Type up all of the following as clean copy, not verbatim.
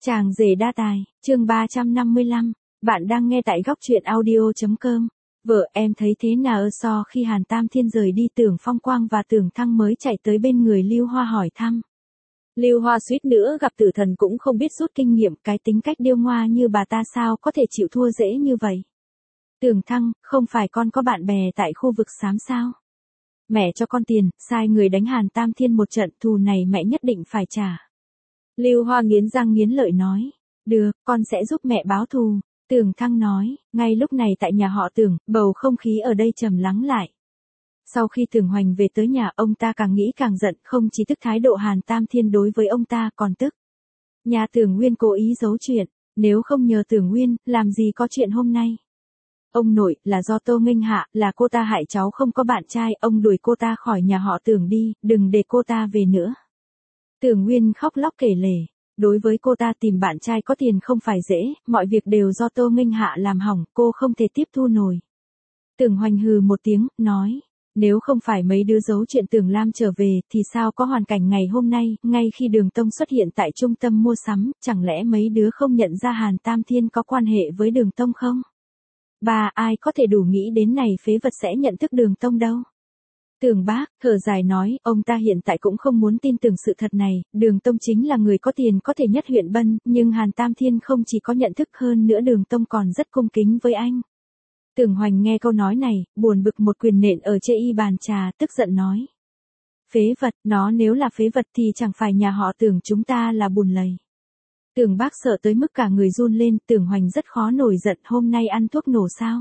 Chàng rể đa tài, chương 355, bạn đang nghe tại góc truyện audio.com. Vợ em thấy thế nào so khi Hàn Tam Thiên rời đi, Tưởng Phong Quang và Tưởng Thăng mới chạy tới bên người Lưu Hoa hỏi thăm. Lưu Hoa suýt nữa gặp tử thần cũng không biết rút kinh nghiệm, cái tính cách điêu ngoa như bà ta sao có thể chịu thua dễ như vậy. Tưởng Thăng, không phải con có bạn bè tại khu vực xám sao? Mẹ cho con tiền, sai người đánh Hàn Tam Thiên một trận, thù này mẹ nhất định phải trả. Lưu Hoa nghiến răng nghiến lợi nói, được, con sẽ giúp mẹ báo thù. Tưởng Thăng nói, ngay lúc này tại nhà họ Tưởng, bầu không khí ở đây trầm lắng lại. Sau khi Tưởng Hoành về tới nhà, ông ta càng nghĩ càng giận, không chỉ tức thái độ Hàn Tam Thiên đối với ông ta còn tức. Nhà Tưởng Nguyên cố ý giấu chuyện, nếu không nhờ Tưởng Nguyên, làm gì có chuyện hôm nay. Ông nội, là do Tô Nghênh Hạ, là cô ta hại cháu không có bạn trai, ông đuổi cô ta khỏi nhà họ Tưởng đi, đừng để cô ta về nữa. Tưởng Nguyên khóc lóc kể lể, đối với cô ta tìm bạn trai có tiền không phải dễ, mọi việc đều do Tô Nghênh Hạ làm hỏng, cô không thể tiếp thu nổi. Tưởng Hoành hừ một tiếng, nói, nếu không phải mấy đứa giấu chuyện Tưởng Lam trở về, thì sao có hoàn cảnh ngày hôm nay, ngay khi Đường Tông xuất hiện tại trung tâm mua sắm, chẳng lẽ mấy đứa không nhận ra Hàn Tam Thiên có quan hệ với Đường Tông không? Bà, ai có thể đủ nghĩ đến này phế vật sẽ nhận thức Đường Tông đâu. Tưởng Bác, thở dài nói, ông ta hiện tại cũng không muốn tin tưởng sự thật này, Đường Tông chính là người có tiền có thể nhất huyện Bân, nhưng Hàn Tam Thiên không chỉ có nhận thức, hơn nữa Đường Tông còn rất cung kính với anh. Tưởng Hoành nghe câu nói này, buồn bực một quyền nện ở chê y bàn trà, tức giận nói. Phế vật, nó nếu là phế vật thì chẳng phải nhà họ Tưởng chúng ta là bùn lầy. Tưởng Bác sợ tới mức cả người run lên, Tưởng Hoành rất khó nổi giận, hôm nay ăn thuốc nổ sao?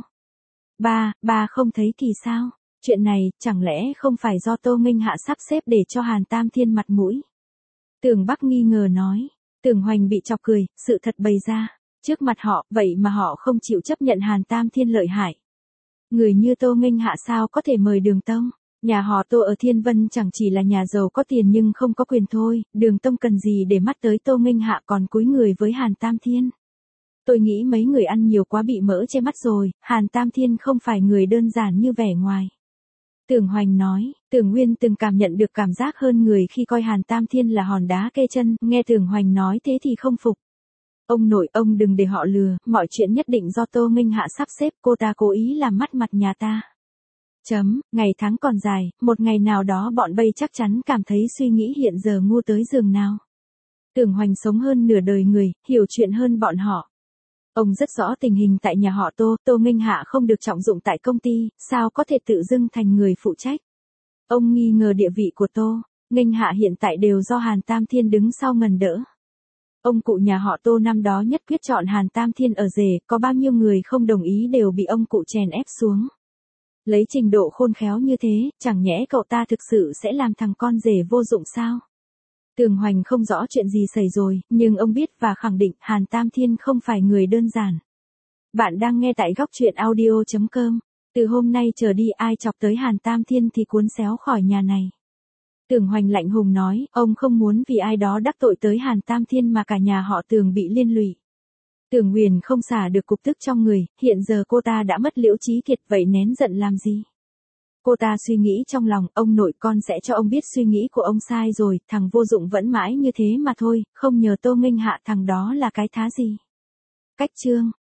Ba không thấy kỳ sao? Chuyện này, chẳng lẽ không phải do Tô Nghênh Hạ sắp xếp để cho Hàn Tam Thiên mặt mũi? Tưởng Bắc nghi ngờ nói. Tưởng Hoành bị chọc cười, sự thật bày ra. Trước mặt họ, vậy mà họ không chịu chấp nhận Hàn Tam Thiên lợi hại. Người như Tô Nghênh Hạ sao có thể mời Đường Tông? Nhà họ Tô ở Thiên Vân chẳng chỉ là nhà giàu có tiền nhưng không có quyền thôi, Đường Tông cần gì để mắt tới Tô Nghênh Hạ còn cúi người với Hàn Tam Thiên? Tôi nghĩ mấy người ăn nhiều quá bị mỡ che mắt rồi, Hàn Tam Thiên không phải người đơn giản như vẻ ngoài. Tưởng Hoành nói, Tưởng Nguyên từng cảm nhận được cảm giác hơn người khi coi Hàn Tam Thiên là hòn đá kê chân, nghe Tưởng Hoành nói thế thì không phục. Ông nội, ông đừng để họ lừa, mọi chuyện nhất định do Tô Nghênh Hạ sắp xếp, cô ta cố ý làm mất mặt nhà ta. Ngày tháng còn dài, một ngày nào đó bọn bây chắc chắn cảm thấy suy nghĩ hiện giờ ngu tới giường nào. Tưởng Hoành sống hơn nửa đời người, hiểu chuyện hơn bọn họ. Ông rất rõ tình hình tại nhà họ Tô, Tô Nghênh Hạ không được trọng dụng tại công ty, sao có thể tự dưng thành người phụ trách. Ông nghi ngờ địa vị của Tô Nghênh Hạ hiện tại đều do Hàn Tam Thiên đứng sau ngần đỡ. Ông cụ nhà họ Tô năm đó nhất quyết chọn Hàn Tam Thiên ở rể, có bao nhiêu người không đồng ý đều bị ông cụ chèn ép xuống. Lấy trình độ khôn khéo như thế, chẳng nhẽ cậu ta thực sự sẽ làm thằng con rể vô dụng sao? Tưởng Hoành không rõ chuyện gì xảy rồi, nhưng ông biết và khẳng định Hàn Tam Thiên không phải người đơn giản. Bạn đang nghe tại góc truyện audio.com. Từ hôm nay trở đi ai chọc tới Hàn Tam Thiên thì cuốn xéo khỏi nhà này. Tưởng Hoành lạnh hùng nói, ông không muốn vì ai đó đắc tội tới Hàn Tam Thiên mà cả nhà họ Tưởng bị liên lụy. Tưởng Huyền không xả được cục tức trong người, hiện giờ cô ta đã mất liễu trí kiệt, vậy nén giận làm gì? Cô ta suy nghĩ trong lòng, ông nội, con sẽ cho ông biết suy nghĩ của ông sai rồi, thằng vô dụng vẫn mãi như thế mà thôi, không nhờ Tô Nghênh Hạ thằng đó là cái thá gì. Cách chương